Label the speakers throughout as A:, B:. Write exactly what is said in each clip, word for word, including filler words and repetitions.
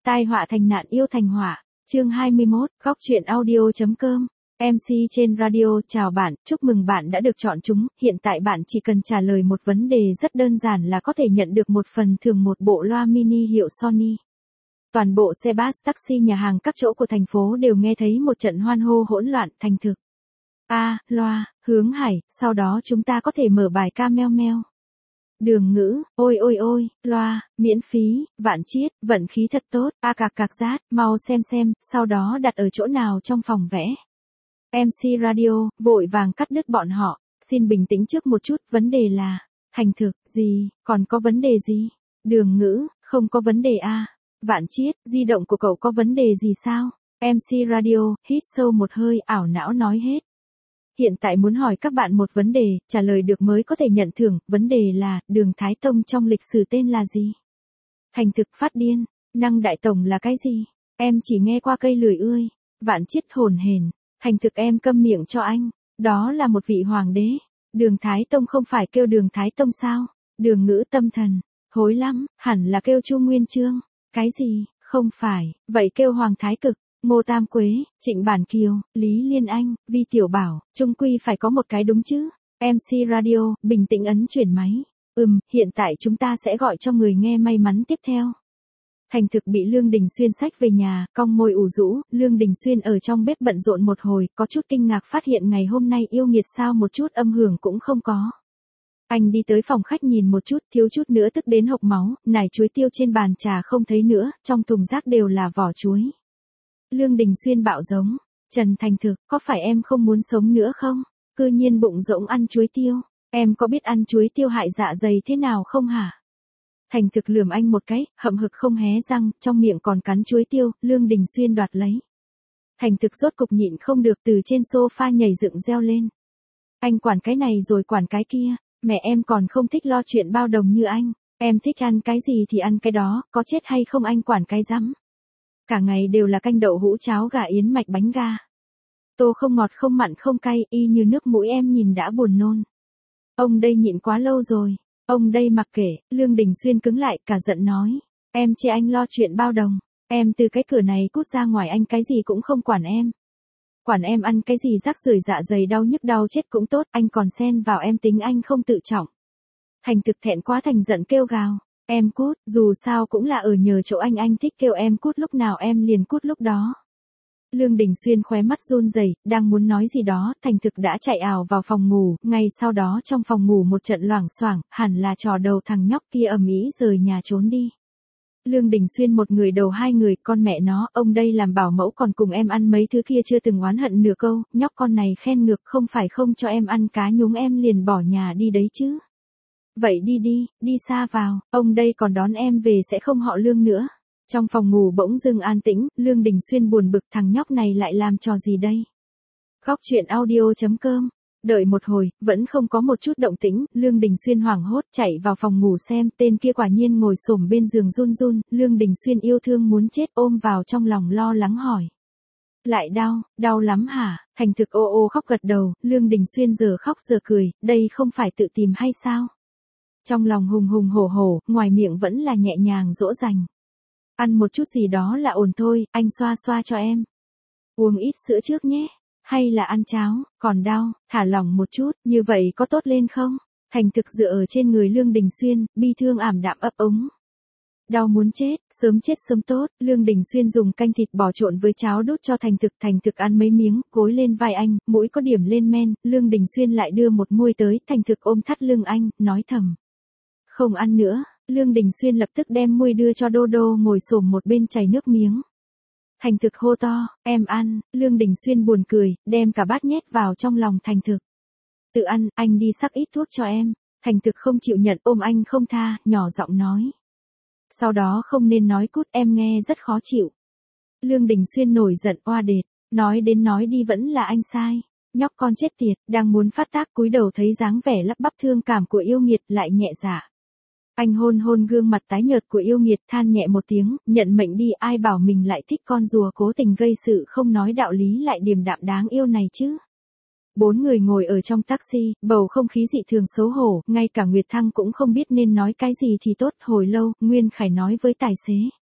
A: Tai họa thành nạn yêu thành họa. Chương hai mươi mốt, góc truyện audio.com. em xê trên radio chào bạn, chúc mừng bạn đã được chọn trúng. Hiện tại bạn chỉ cần trả lời một vấn đề rất đơn giản là có thể nhận được một phần thưởng một bộ loa mini hiệu Sony. Toàn bộ xe bus taxi nhà hàng các chỗ của thành phố đều nghe thấy một trận hoan hô hỗn loạn. Thành thực. A, loa, hướng hải, sau đó chúng ta có thể mở bài ca meo meo. Đường ngữ, ôi ôi ôi, loa, miễn phí, vạn chiết, vận khí thật tốt, a cạc cạc rát, mau xem xem, sau đó đặt ở chỗ nào trong phòng vẽ. em xê radio, vội vàng cắt đứt bọn họ, xin bình tĩnh trước một chút, vấn đề là, thành thực, gì, còn có vấn đề gì? Đường ngữ, không có vấn đề a. Vạn chiết, di động của cậu có vấn đề gì sao? em xê radio, hít sâu một hơi, ảo não nói hết. Hiện tại muốn hỏi các bạn một vấn đề, trả lời được mới có thể nhận thưởng, vấn đề là, đường Thái Tông trong lịch sử tên là gì? Thành thực phát điên, năng đại tổng là cái gì? Em chỉ nghe qua cây lười ươi, vạn chiết hồn hển, thành thực em câm miệng cho anh, đó là một vị hoàng đế. Đường Thái Tông không phải kêu đường Thái Tông sao? Đường ngữ tâm thần, hối lắm, hẳn là kêu Chu Nguyên Chương, cái gì, không phải, vậy kêu Hoàng Thái Cực. Ngô Tam Quế, Trịnh Bản Kiều, Lý Liên Anh, Vi Tiểu Bảo, chung quy phải có một cái đúng chứ. em xê radio, bình tĩnh ấn chuyển máy. Ừm, hiện tại chúng ta sẽ gọi cho người nghe may mắn tiếp theo. Thành thực bị Lương Đình Xuyên xách về nhà, cong môi ủ rũ, Lương Đình Xuyên ở trong bếp bận rộn một hồi, có chút kinh ngạc phát hiện ngày hôm nay yêu nghiệt sao một chút âm hưởng cũng không có. Anh đi tới phòng khách nhìn một chút, thiếu chút nữa tức đến hộc máu, nải chuối tiêu trên bàn trà không thấy nữa, trong thùng rác đều là vỏ chuối. Lương Đình Xuyên bạo giống, Trần Thành Thực, có phải em không muốn sống nữa không? Cư nhiên bụng rỗng ăn chuối tiêu, em có biết ăn chuối tiêu hại dạ dày thế nào không hả? Thành Thực lườm anh một cái, hậm hực không hé răng, trong miệng còn cắn chuối tiêu, Lương Đình Xuyên đoạt lấy. Thành Thực rốt cục nhịn không được từ trên sofa nhảy dựng reo lên. Anh quản cái này rồi quản cái kia, mẹ em còn không thích lo chuyện bao đồng như anh, em thích ăn cái gì thì ăn cái đó, có chết hay không anh quản cái rắm. Cả ngày đều là canh đậu hũ cháo gà yến mạch bánh ga. Tô không ngọt không mặn không cay, y như nước mũi em nhìn đã buồn nôn. Ông đây nhịn quá lâu rồi, ông đây mặc kệ, Lương Đình Xuyên cứng lại cả giận nói. Em chê anh lo chuyện bao đồng, em từ cái cửa này cút ra ngoài anh cái gì cũng không quản em. Quản em ăn cái gì rác rưởi dạ dày đau nhức đau chết cũng tốt, anh còn xen vào em tính anh không tự trọng. Thành Thực thẹn quá thành giận kêu gào. Em cút, dù sao cũng là ở nhờ chỗ anh anh thích kêu em cút lúc nào em liền cút lúc đó. Lương Đình Xuyên khóe mắt run rẩy, đang muốn nói gì đó, Thành Thực đã chạy ào vào phòng ngủ, ngay sau đó trong phòng ngủ một trận loảng xoảng, hẳn là trò đầu thằng nhóc kia ầm ĩ rời nhà trốn đi. Lương Đình Xuyên một người đầu hai người, con mẹ nó, ông đây làm bảo mẫu còn cùng em ăn mấy thứ kia chưa từng oán hận nửa câu, nhóc con này khen ngược không phải không cho em ăn cá nhúng em liền bỏ nhà đi đấy chứ. Vậy đi đi, đi xa vào, ông đây còn đón em về sẽ không họ Lương nữa. Trong phòng ngủ bỗng dưng an tĩnh, Lương Đình Xuyên buồn bực thằng nhóc này lại làm trò gì đây? Góc truyện audio.com. Đợi một hồi, vẫn không có một chút động tĩnh, Lương Đình Xuyên hoảng hốt chạy vào phòng ngủ xem, tên kia quả nhiên ngồi xổm bên giường run run, Lương Đình Xuyên yêu thương muốn chết ôm vào trong lòng lo lắng hỏi. Lại đau, đau lắm hả? Thành Thực ô ô khóc gật đầu, Lương Đình Xuyên giờ khóc giờ cười, đây không phải tự tìm hay sao? Trong lòng hùng hùng hổ hổ, ngoài miệng vẫn là nhẹ nhàng dỗ dành. Ăn một chút gì đó là ổn thôi, anh xoa xoa cho em. Uống ít sữa trước nhé. Hay là ăn cháo, còn đau, thả lỏng một chút, như vậy có tốt lên không? Thành Thực dựa ở trên người Lương Đình Xuyên, bi thương ảm đạm ấp ống. Đau muốn chết, sớm chết sớm tốt, Lương Đình Xuyên dùng canh thịt bò trộn với cháo đút cho Thành Thực, Thành Thực ăn mấy miếng, gối lên vai anh, mũi có điểm lên men, Lương Đình Xuyên lại đưa một môi tới, Thành Thực ôm thắt lưng anh, nói thầm. Không ăn nữa, Lương Đình Xuyên lập tức đem muôi đưa cho Đô Đô ngồi xổm một bên chảy nước miếng. Thành Thực hô to, em ăn, Lương Đình Xuyên buồn cười, đem cả bát nhét vào trong lòng Thành Thực. Tự ăn, anh đi sắc ít thuốc cho em. Thành Thực không chịu nhận ôm anh không tha, nhỏ giọng nói. Sau đó không nên nói cút em nghe rất khó chịu. Lương Đình Xuyên nổi giận oa đệt, nói đến nói đi vẫn là anh sai. Nhóc con chết tiệt, đang muốn phát tác cúi đầu thấy dáng vẻ lắp bắp thương cảm của yêu nghiệt lại nhẹ dạ. Anh hôn hôn gương mặt tái nhợt của yêu nghiệt than nhẹ một tiếng, nhận mệnh đi ai bảo mình lại thích con rùa cố tình gây sự không nói đạo lý lại điềm đạm đáng yêu này chứ. Bốn người ngồi ở trong taxi, bầu không khí dị thường xấu hổ, ngay cả Nguyệt Thăng cũng không biết nên nói cái gì thì tốt. Hồi lâu, Nguyên Khải nói với tài xế.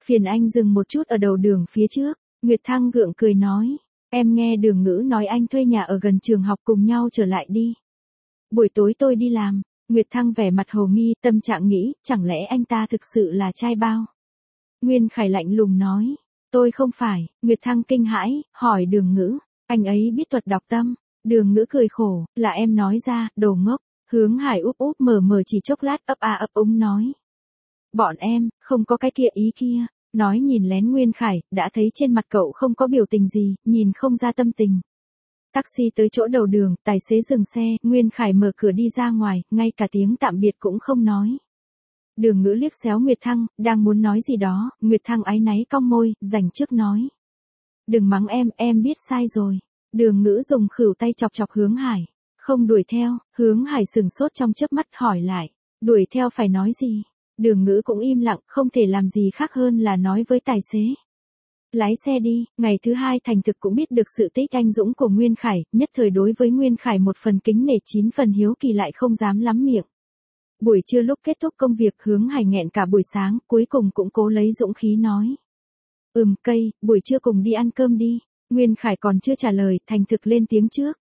A: Phiền anh dừng một chút ở đầu đường phía trước. Nguyệt Thăng gượng cười nói. Em nghe Đường Ngữ nói anh thuê nhà ở gần trường học, cùng nhau trở lại đi. Buổi tối tôi đi làm. Nguyệt Thăng vẻ mặt hồ nghi, tâm trạng nghĩ, chẳng lẽ anh ta thực sự là trai bao? Nguyên Khải lạnh lùng nói. Tôi không phải. Nguyệt Thăng kinh hãi, hỏi Đường Ngữ. Anh ấy biết thuật đọc tâm. Đường Ngữ cười khổ, là em nói ra, đồ ngốc. Hướng Hải úp úp mờ mờ chỉ chốc lát ấp a ấp úng nói. Bọn em, không có cái kia ý kia. Nói nhìn lén Nguyên Khải, đã thấy trên mặt cậu không có biểu tình gì, nhìn không ra tâm tình. Taxi tới chỗ đầu đường, tài xế dừng xe, Nguyên Khải mở cửa đi ra ngoài, ngay cả tiếng tạm biệt cũng không nói. Đường Ngữ liếc xéo Nguyệt Thăng, đang muốn nói gì đó, Nguyệt Thăng áy náy cong môi, dành trước nói. Đừng mắng em, em biết sai rồi. Đường Ngữ dùng khuỷu tay chọc chọc Hướng Hải. Không đuổi theo, Hướng Hải sừng sốt trong chớp mắt hỏi lại. Đuổi theo phải nói gì? Đường Ngữ cũng im lặng, không thể làm gì khác hơn là nói với tài xế. Lái xe đi. Ngày thứ hai thành thực cũng biết được sự tích anh dũng của Nguyên Khải, nhất thời đối với Nguyên Khải một phần kính nể chín phần hiếu kỳ lại không dám lắm miệng. Buổi trưa lúc kết thúc công việc Hướng Hải nghẹn cả buổi sáng, cuối cùng cũng cố lấy dũng khí nói. Ừm cây, buổi trưa cùng đi ăn cơm đi. Nguyên Khải còn chưa trả lời, thành thực lên tiếng trước.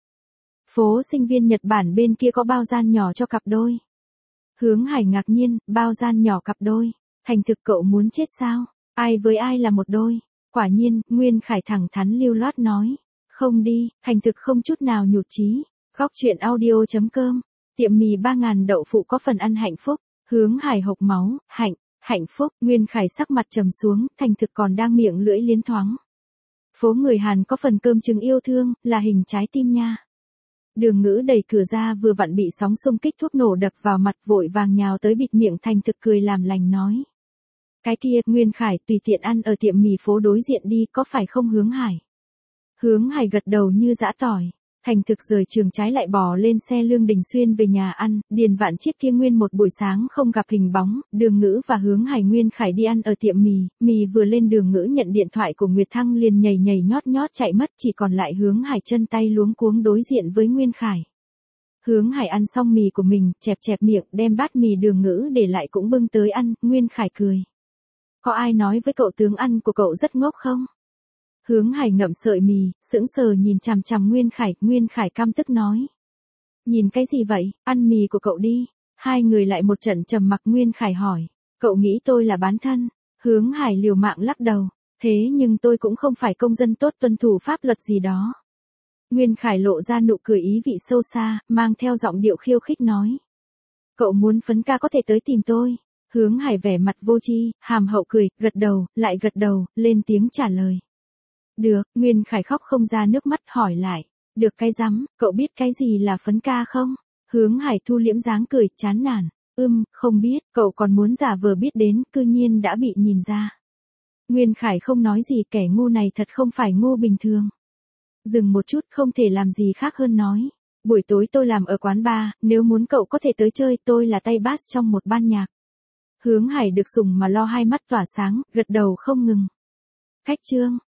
A: Phố sinh viên Nhật Bản bên kia có bao gian nhỏ cho cặp đôi. Hướng Hải ngạc nhiên, bao gian nhỏ cặp đôi. Thành thực cậu muốn chết sao? Ai với ai là một đôi? Quả nhiên, Nguyên Khải thẳng thắn lưu loát nói. Không đi, thành thực không chút nào nhụt chí. Góc truyện audio chấm com. Tiệm mì ba ngàn đậu phụ có phần ăn hạnh phúc. Hướng Hải hộc máu, hạnh, hạnh phúc. Nguyên Khải sắc mặt trầm xuống, thành thực còn đang miệng lưỡi liến thoáng. Phố người Hàn có phần cơm trứng yêu thương, là hình trái tim nha. Đường Ngữ đẩy cửa ra vừa vặn bị sóng xung kích thuốc nổ đập vào mặt, vội vàng nhào tới bịt miệng, thành thực cười làm lành nói. Cái kia, Nguyên Khải, tùy tiện ăn ở tiệm mì phố đối diện đi, có phải không Hướng Hải? Hướng Hải gật đầu như giã tỏi. Thành thực rời trường trái lại bò lên xe Lương Đình Xuyên về nhà ăn, Điền Vạn Chiết kia nguyên một buổi sáng không gặp hình bóng, Đường Ngữ và Hướng Hải Nguyên Khải đi ăn ở tiệm mì, mì vừa lên Đường Ngữ nhận điện thoại của Nguyệt Thăng liền nhảy nhảy nhót nhót chạy mất, chỉ còn lại Hướng Hải chân tay luống cuống đối diện với Nguyên Khải. Hướng Hải ăn xong mì của mình, chẹp chẹp miệng, đem bát mì Đường Ngữ để lại cũng bưng tới ăn, Nguyên Khải cười. Có ai nói với cậu tướng ăn của cậu rất ngốc không? Hướng Hải ngậm sợi mì, sững sờ nhìn chằm chằm Nguyên Khải, Nguyên Khải căm tức nói. Nhìn cái gì vậy, ăn mì của cậu đi. Hai người lại một trận trầm mặc. Nguyên Khải hỏi, cậu nghĩ tôi là bán thân? Hướng Hải liều mạng lắc đầu, thế nhưng tôi cũng không phải công dân tốt tuân thủ pháp luật gì đó. Nguyên Khải lộ ra nụ cười ý vị sâu xa, mang theo giọng điệu khiêu khích nói. Cậu muốn phấn ca có thể tới tìm tôi. Hướng Hải vẻ mặt vô tri, hàm hậu cười, gật đầu, lại gật đầu, lên tiếng trả lời. Được, Nguyên Khải khóc không ra nước mắt hỏi lại. Được cái rắm, cậu biết cái gì là phấn ca không? Hướng Hải thu liễm dáng cười, chán nản. Ưm, không biết, cậu còn muốn giả vờ biết đến, cư nhiên đã bị nhìn ra. Nguyên Khải không nói gì, kẻ ngu này thật không phải ngu bình thường. Dừng một chút, không thể làm gì khác hơn nói. Buổi tối tôi làm ở quán bar, nếu muốn cậu có thể tới chơi, tôi là tay bass trong một ban nhạc. Hướng Hải được sủng mà lo hai mắt tỏa sáng, gật đầu không ngừng. Khách trương.